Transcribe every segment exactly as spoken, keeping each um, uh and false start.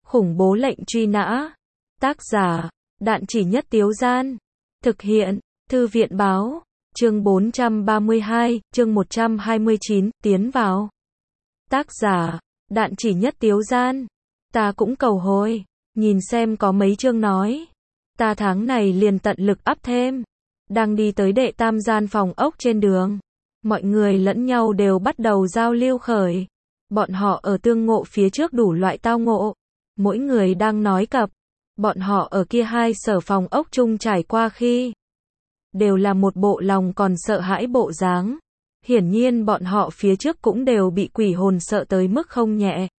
Khủng bố lệnh truy nã. Tác giả, Đạn Chỉ Nhất Tiếu Gian. Thực hiện, Thư viện Báo. Chương bốn trăm ba mươi hai, chương một trăm hai mươi chín, tiến vào. Tác giả, Đạn Chỉ Nhất Tiếu Gian. Ta cũng cầu hồi, nhìn xem có mấy chương nói. Ta tháng này liền tận lực ắp thêm. Đang đi tới đệ tam gian phòng ốc trên đường. Mọi người lẫn nhau đều bắt đầu giao lưu khởi. Bọn họ ở tương ngộ phía trước đủ loại tao ngộ. Mỗi người đang nói cập. Bọn họ ở kia hai sở phòng ốc chung trải qua khi. Đều là một bộ lòng còn sợ hãi bộ dáng. Hiển nhiên bọn họ phía trước cũng đều bị quỷ hồn sợ tới mức không nhẹ.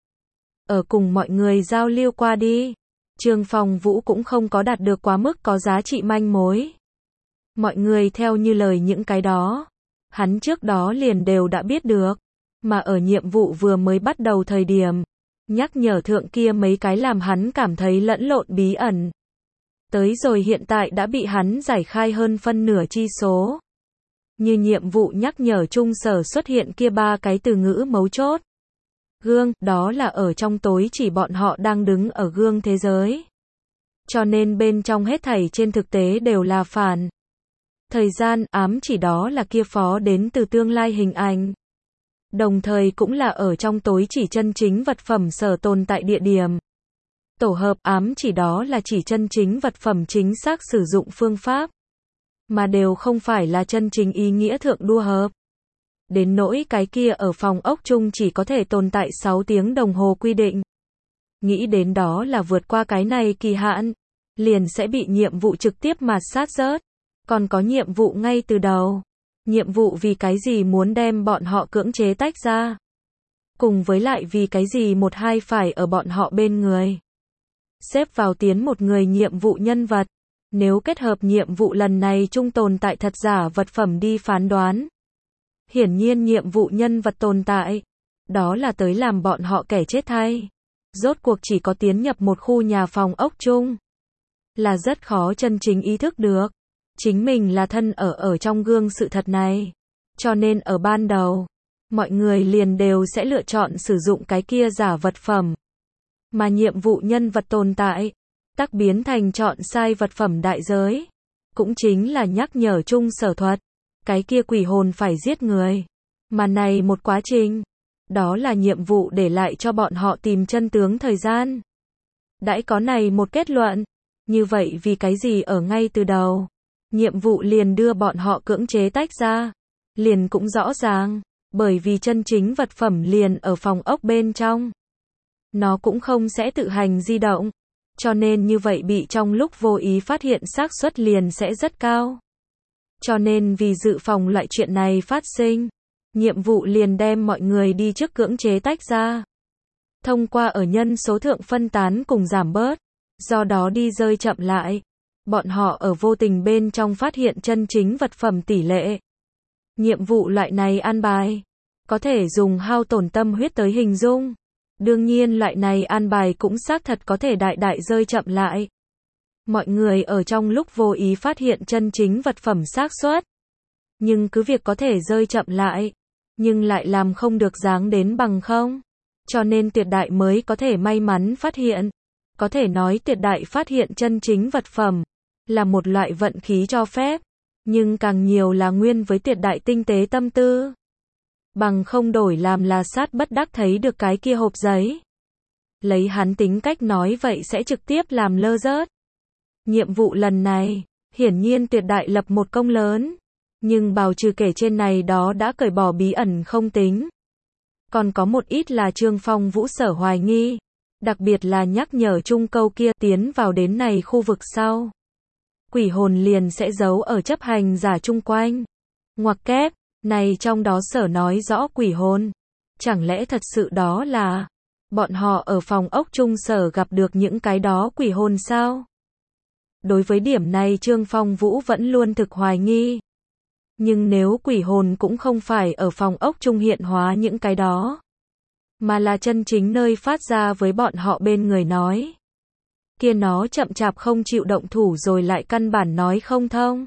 Ở cùng mọi người giao lưu qua đi. Trương Phong Vũ cũng không có đạt được quá mức có giá trị manh mối. Mọi người theo như lời những cái đó. Hắn trước đó liền đều đã biết được. Mà ở nhiệm vụ vừa mới bắt đầu thời điểm. Nhắc nhở thượng kia mấy cái làm hắn cảm thấy lẫn lộn bí ẩn. Tới rồi hiện tại đã bị hắn giải khai hơn phân nửa chi số. Như nhiệm vụ nhắc nhở chung sở xuất hiện kia ba cái từ ngữ mấu chốt. Gương, đó là ở trong tối chỉ bọn họ đang đứng ở gương thế giới. Cho nên bên trong hết thảy trên thực tế đều là phản. Thời gian, ám chỉ đó là kia phó đến từ tương lai hình ảnh. Đồng thời cũng là ở trong tối chỉ chân chính vật phẩm sở tồn tại địa điểm. Tổ hợp, ám chỉ đó là chỉ chân chính vật phẩm chính xác sử dụng phương pháp. Mà đều không phải là chân chính ý nghĩa thượng đua hợp. Đến nỗi cái kia ở phòng ốc chung chỉ có thể tồn tại sáu tiếng đồng hồ quy định. Nghĩ đến đó là vượt qua cái này kỳ hạn. Liền sẽ bị nhiệm vụ trực tiếp mạt sát rớt. Còn có nhiệm vụ ngay từ đầu. Nhiệm vụ vì cái gì muốn đem bọn họ cưỡng chế tách ra. Cùng với lại vì cái gì một hai phải ở bọn họ bên người. Xếp vào tiến một người nhiệm vụ nhân vật. Nếu kết hợp nhiệm vụ lần này chung tồn tại thật giả vật phẩm đi phán đoán. Hiển nhiên nhiệm vụ nhân vật tồn tại. Đó là tới làm bọn họ kẻ chết thay. Rốt cuộc chỉ có tiến nhập một khu nhà phòng ốc chung. Là rất khó chân chính ý thức được. Chính mình là thân ở ở trong gương sự thật này. Cho nên ở ban đầu, mọi người liền đều sẽ lựa chọn sử dụng cái kia giả vật phẩm. Mà nhiệm vụ nhân vật tồn tại, tắc biến thành chọn sai vật phẩm đại giới. Cũng chính là nhắc nhở chung sở thuật. Cái kia quỷ hồn phải giết người. Mà này một quá trình. Đó là nhiệm vụ để lại cho bọn họ tìm chân tướng thời gian. Đãi có này một kết luận. Như vậy vì cái gì ở ngay từ đầu. Nhiệm vụ liền đưa bọn họ cưỡng chế tách ra. Liền cũng rõ ràng. Bởi vì chân chính vật phẩm liền ở phòng ốc bên trong. Nó cũng không sẽ tự hành di động. Cho nên như vậy bị trong lúc vô ý phát hiện xác suất liền sẽ rất cao. Cho nên vì dự phòng loại chuyện này phát sinh. Nhiệm vụ liền đem mọi người đi trước cưỡng chế tách ra. Thông qua ở nhân số thượng phân tán cùng giảm bớt. Do đó đi rơi chậm lại. Bọn họ ở vô tình bên trong phát hiện chân chính vật phẩm tỷ lệ. Nhiệm vụ loại này an bài. Có thể dùng hao tổn tâm huyết tới hình dung. Đương nhiên loại này an bài cũng xác thật có thể đại đại rơi chậm lại. Mọi người ở trong lúc vô ý phát hiện chân chính vật phẩm xác suất. Nhưng cứ việc có thể rơi chậm lại. Nhưng lại làm không được dáng đến bằng không. Cho nên tuyệt đại mới có thể may mắn phát hiện. Có thể nói tuyệt đại phát hiện chân chính vật phẩm. Là một loại vận khí cho phép. Nhưng càng nhiều là nguyên với tuyệt đại tinh tế tâm tư. Bằng không đổi làm là sát bất đắc thấy được cái kia hộp giấy. Lấy hắn tính cách nói vậy sẽ trực tiếp làm lơ rớt. Nhiệm vụ lần này, hiển nhiên tuyệt đại lập một công lớn. Nhưng bào trừ kể trên này đó đã cởi bỏ bí ẩn không tính. Còn có một ít là Trương Phong Vũ sở hoài nghi. Đặc biệt là nhắc nhở chung câu kia tiến vào đến này khu vực sau. Quỷ hồn liền sẽ giấu ở chấp hành giả chung quanh. Ngoặc kép, này trong đó sở nói rõ quỷ hồn. Chẳng lẽ thật sự đó là bọn họ ở phòng ốc chung sở gặp được những cái đó quỷ hồn sao? Đối với điểm này Trương Phong Vũ vẫn luôn thực hoài nghi. Nhưng nếu quỷ hồn cũng không phải ở phòng ốc chung hiện hóa những cái đó. Mà là chân chính nơi phát ra với bọn họ bên người nói. Kia nó chậm chạp không chịu động thủ rồi lại căn bản nói không thông.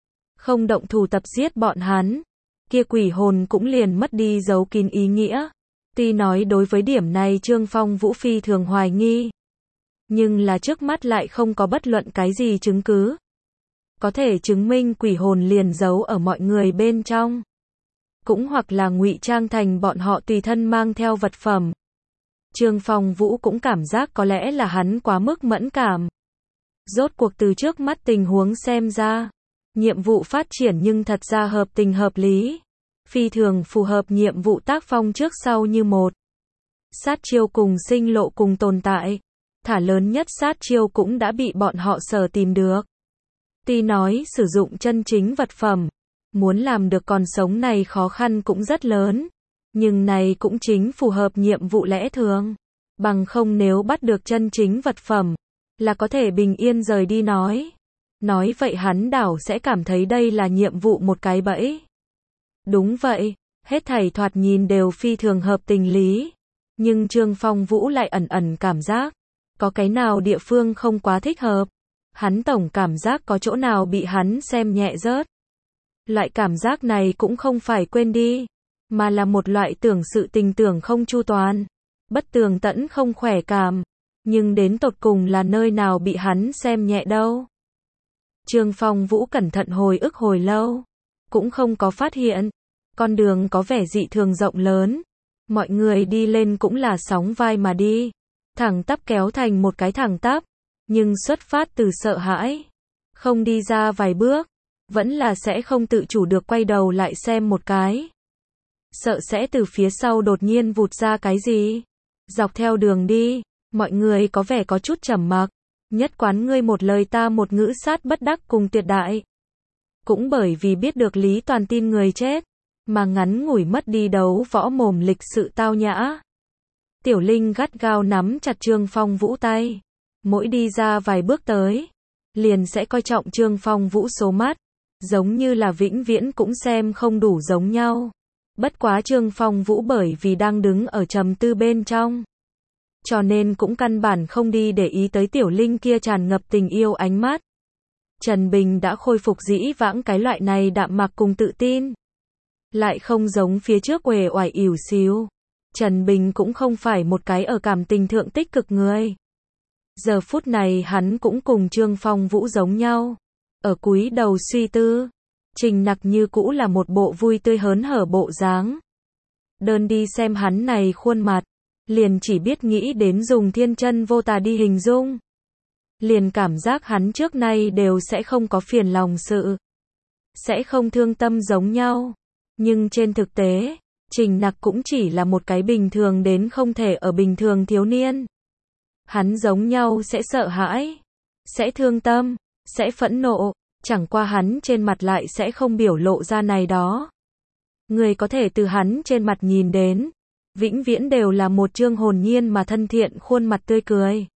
Không động thủ tập giết bọn hắn. Kia quỷ hồn cũng liền mất đi dấu kín ý nghĩa. Tuy nói đối với điểm này Trương Phong Vũ phi thường hoài nghi. Nhưng là trước mắt lại không có bất luận cái gì chứng cứ có thể chứng minh quỷ hồn liền giấu ở mọi người bên trong. Cũng hoặc là ngụy trang thành bọn họ tùy thân mang theo vật phẩm. Trương Phong Vũ cũng cảm giác có lẽ là hắn quá mức mẫn cảm. Rốt cuộc từ trước mắt tình huống xem ra, nhiệm vụ phát triển nhưng thật ra hợp tình hợp lý. Phi thường phù hợp nhiệm vụ tác phong trước sau như một. Sát chiêu cùng sinh lộ cùng tồn tại. Thả lớn nhất sát chiêu cũng đã bị bọn họ sở tìm được. Tuy nói sử dụng chân chính vật phẩm, muốn làm được còn sống này khó khăn cũng rất lớn. Nhưng này cũng chính phù hợp nhiệm vụ lẽ thường. Bằng không nếu bắt được chân chính vật phẩm, là có thể bình yên rời đi nói. Nói vậy hắn đảo sẽ cảm thấy đây là nhiệm vụ một cái bẫy. Đúng vậy, hết thảy thoạt nhìn đều phi thường hợp tình lý. Nhưng Trương Phong Vũ lại ẩn ẩn cảm giác, có cái nào địa phương không quá thích hợp. Hắn tổng cảm giác có chỗ nào bị hắn xem nhẹ rớt. Loại cảm giác này cũng không phải quên đi, mà là một loại tưởng sự tình tưởng không chu toàn, bất tường tẫn không khỏe cảm. Nhưng đến tột cùng là nơi nào bị hắn xem nhẹ đâu. Trương Phong Vũ cẩn thận hồi ức hồi lâu, cũng không có phát hiện. Con đường có vẻ dị thường rộng lớn, mọi người đi lên cũng là sóng vai mà đi, thẳng tắp kéo thành một cái thẳng tắp, nhưng xuất phát từ sợ hãi, không đi ra vài bước, vẫn là sẽ không tự chủ được quay đầu lại xem một cái. Sợ sẽ từ phía sau đột nhiên vụt ra cái gì. Dọc theo đường đi, mọi người có vẻ có chút trầm mặc, nhất quán ngươi một lời ta một ngữ sát bất đắc cùng tuyệt đại. Cũng bởi vì biết được Lý Toàn tin người chết, mà ngắn ngủi mất đi đấu võ mồm lịch sự tao nhã. Tiểu Linh gắt gao nắm chặt Trương Phong Vũ tay, mỗi đi ra vài bước tới, liền sẽ coi trọng Trương Phong Vũ số mắt, giống như là vĩnh viễn cũng xem không đủ giống nhau. Bất quá Trương Phong Vũ bởi vì đang đứng ở trầm tư bên trong, cho nên cũng căn bản không đi để ý tới Tiểu Linh kia tràn ngập tình yêu ánh mắt. Trần Bình đã khôi phục dĩ vãng cái loại này đạm mạc cùng tự tin, lại không giống phía trước uể oải ỉu xìu. Trần Bình cũng không phải một cái ở cảm tình thượng tích cực người. Giờ phút này hắn cũng cùng Trương Phong Vũ giống nhau, ở cúi đầu suy tư. Trình Nặc như cũ là một bộ vui tươi hớn hở bộ dáng. Đơn đi xem hắn này khuôn mặt, liền chỉ biết nghĩ đến dùng thiên chân vô tà đi hình dung. Liền cảm giác hắn trước nay đều sẽ không có phiền lòng sự, sẽ không thương tâm giống nhau. Nhưng trên thực tế, Trình Nặc cũng chỉ là một cái bình thường đến không thể ở bình thường thiếu niên. Hắn giống nhau sẽ sợ hãi, sẽ thương tâm, sẽ phẫn nộ, chẳng qua hắn trên mặt lại sẽ không biểu lộ ra này đó. Người có thể từ hắn trên mặt nhìn đến, vĩnh viễn đều là một trương hồn nhiên mà thân thiện khuôn mặt tươi cười.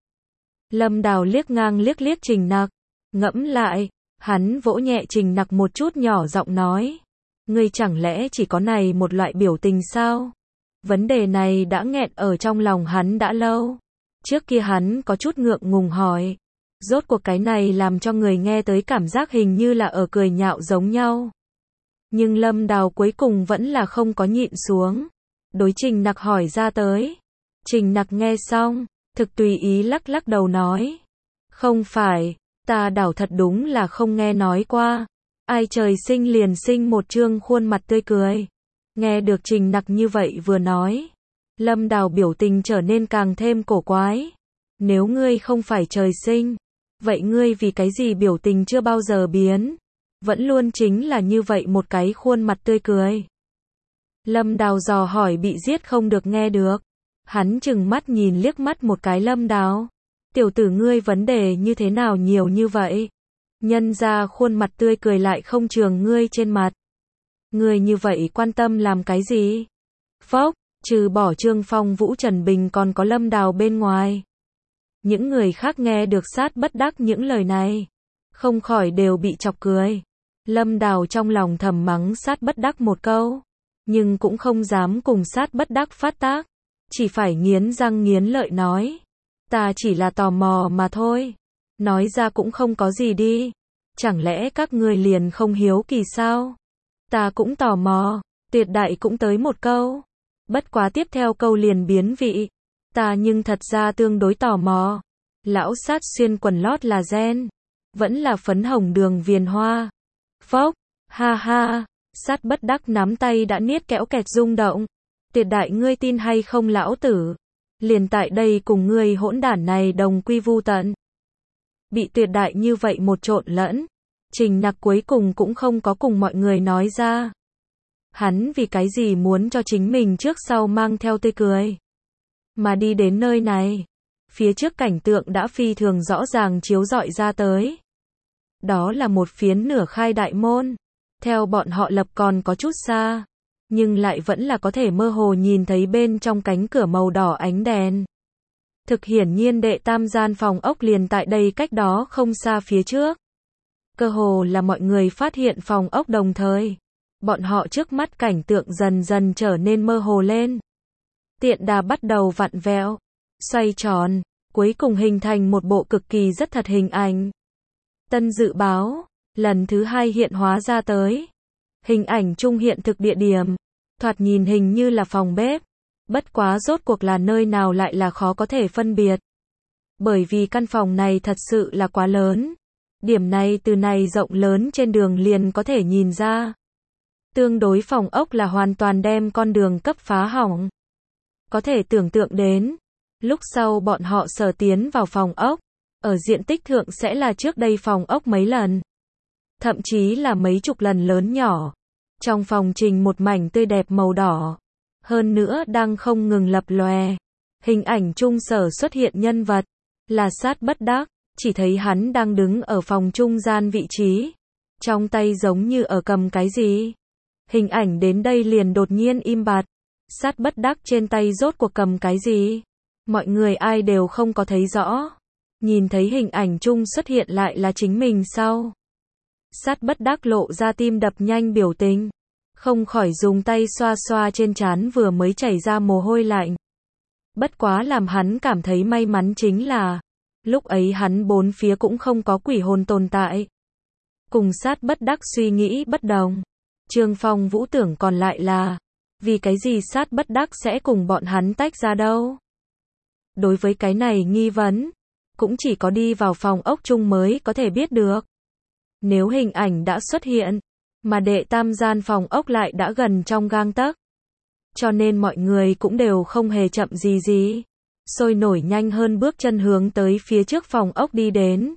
Lâm Đào liếc ngang liếc liếc Trình Nặc, ngẫm lại, hắn vỗ nhẹ Trình Nặc một chút nhỏ giọng nói. Ngươi chẳng lẽ chỉ có này một loại biểu tình sao? Vấn đề này đã nghẹn ở trong lòng hắn đã lâu. Trước kia hắn có chút ngượng ngùng hỏi. Rốt cuộc cái này làm cho người nghe tới cảm giác hình như là ở cười nhạo giống nhau. Nhưng Lâm Đào cuối cùng vẫn là không có nhịn xuống. Đối Trình Nặc hỏi ra tới. Trình Nặc nghe xong, thực tùy ý lắc lắc đầu nói. Không phải, ta đảo thật đúng là không nghe nói qua. Ai trời sinh liền sinh một trương khuôn mặt tươi cười. Nghe được Trình Nặc như vậy vừa nói, Lâm Đào biểu tình trở nên càng thêm cổ quái. Nếu ngươi không phải trời sinh, vậy ngươi vì cái gì biểu tình chưa bao giờ biến? Vẫn luôn chính là như vậy một cái khuôn mặt tươi cười. Lâm Đào dò hỏi bị giết không được nghe được. Hắn chừng mắt nhìn liếc mắt một cái Lâm Đào. Tiểu tử ngươi vấn đề như thế nào nhiều như vậy? Nhân ra khuôn mặt tươi cười lại không trường ngươi trên mặt. Ngươi như vậy quan tâm làm cái gì? Phốc, trừ bỏ Trương Phong Vũ Trần Bình còn có Lâm Đào bên ngoài. Những người khác nghe được sát bất đắc những lời này, không khỏi đều bị chọc cười. Lâm Đào trong lòng thầm mắng sát bất đắc một câu, nhưng cũng không dám cùng sát bất đắc phát tác, chỉ phải nghiến răng nghiến lợi nói. Ta chỉ là tò mò mà thôi. Nói ra cũng không có gì đi. Chẳng lẽ các ngươi liền không hiếu kỳ sao? Ta cũng tò mò. Tuyệt đại cũng tới một câu. Bất quá tiếp theo câu liền biến vị. Ta nhưng thật ra tương đối tò mò. Lão sát xuyên quần lót là ren, vẫn là phấn hồng đường viền hoa. Phốc, ha ha, sát bất đắc nắm tay đã niết kẽo kẹt rung động. Tuyệt đại ngươi tin hay không lão tử? Liền tại đây cùng ngươi hỗn đản này đồng quy vu tận. Bị tuyệt đại như vậy một trộn lẫn, Trình Nặc cuối cùng cũng không có cùng mọi người nói ra. Hắn vì cái gì muốn cho chính mình trước sau mang theo tươi cười. Mà đi đến nơi này, phía trước cảnh tượng đã phi thường rõ ràng chiếu rọi ra tới. Đó là một phiến nửa khai đại môn. Theo bọn họ lập còn có chút xa, nhưng lại vẫn là có thể mơ hồ nhìn thấy bên trong cánh cửa màu đỏ ánh đèn. Thực hiển nhiên đệ tam gian phòng ốc liền tại đây cách đó không xa phía trước. Cơ hồ là mọi người phát hiện phòng ốc đồng thời. Bọn họ trước mắt cảnh tượng dần dần trở nên mơ hồ lên. Tiện đà bắt đầu vặn vẹo, xoay tròn, cuối cùng hình thành một bộ cực kỳ rất thật hình ảnh. Tân dự báo, lần thứ hai hiện hóa ra tới. Hình ảnh trung hiện thực địa điểm, thoạt nhìn hình như là phòng bếp. Bất quá rốt cuộc là nơi nào lại là khó có thể phân biệt. Bởi vì căn phòng này thật sự là quá lớn. Điểm này từ này rộng lớn trên đường liền có thể nhìn ra. Tương đối phòng ốc là hoàn toàn đem con đường cấp phá hỏng. Có thể tưởng tượng đến, lúc sau bọn họ sở tiến vào phòng ốc, ở diện tích thượng sẽ là trước đây phòng ốc mấy lần. Thậm chí là mấy chục lần lớn nhỏ. Trong phòng trình một mảnh tươi đẹp màu đỏ. Hơn nữa đang không ngừng lập lòe. Hình ảnh trung sở xuất hiện nhân vật, là sát bất đắc, chỉ thấy hắn đang đứng ở phòng trung gian vị trí. Trong tay giống như ở cầm cái gì. Hình ảnh đến đây liền đột nhiên im bặt. Sát bất đắc trên tay rốt cuộc cầm cái gì? Mọi người ai đều không có thấy rõ. Nhìn thấy hình ảnh chung xuất hiện lại là chính mình sau. Sát bất đắc lộ ra tim đập nhanh biểu tình. Không khỏi dùng tay xoa xoa trên trán vừa mới chảy ra mồ hôi lạnh. Bất quá làm hắn cảm thấy may mắn chính là, lúc ấy hắn bốn phía cũng không có quỷ hồn tồn tại. Cùng sát bất đắc suy nghĩ bất đồng. Trương Phong Vũ tưởng còn lại là, vì cái gì sát bất đắc sẽ cùng bọn hắn tách ra đâu? Đối với cái này nghi vấn, cũng chỉ có đi vào phòng ốc chung mới có thể biết được. Nếu hình ảnh đã xuất hiện, mà đệ tam gian phòng ốc lại đã gần trong gang tấc, cho nên mọi người cũng đều không hề chậm gì gì, sôi nổi nhanh hơn bước chân hướng tới phía trước phòng ốc đi đến.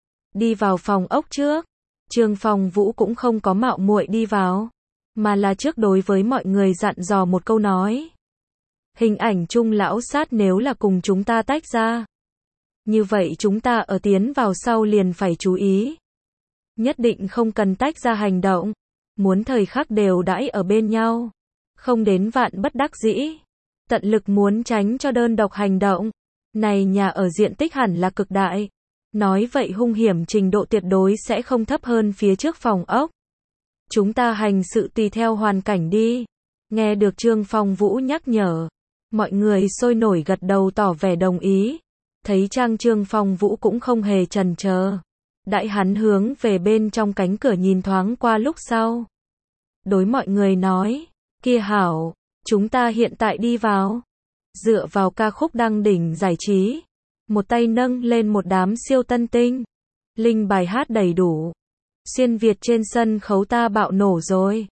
Đi vào phòng ốc trước, Trương Phong Vũ cũng không có mạo muội đi vào, mà là trước đối với mọi người dặn dò một câu nói. Hình ảnh chung lão sát nếu là cùng chúng ta tách ra, như vậy chúng ta ở tiến vào sau liền phải chú ý. Nhất định không cần tách ra hành động, muốn thời khắc đều đãi ở bên nhau, không đến vạn bất đắc dĩ, tận lực muốn tránh cho đơn độc hành động. Này nhà ở diện tích hẳn là cực đại, nói vậy hung hiểm trình độ tuyệt đối sẽ không thấp hơn phía trước phòng ốc. Chúng ta hành sự tùy theo hoàn cảnh đi. Nghe được Trương Phong Vũ nhắc nhở, mọi người sôi nổi gật đầu tỏ vẻ đồng ý. Thấy Trang Trương Phong Vũ cũng không hề chần chờ. Đại hắn hướng về bên trong cánh cửa nhìn thoáng qua lúc sau. Đối mọi người nói, kia hảo, chúng ta hiện tại đi vào. Dựa vào ca khúc đăng đỉnh giải trí, một tay nâng lên một đám siêu tân tinh. Linh bài hát đầy đủ. Xuyên Việt trên sân khấu ta bạo nổ rồi.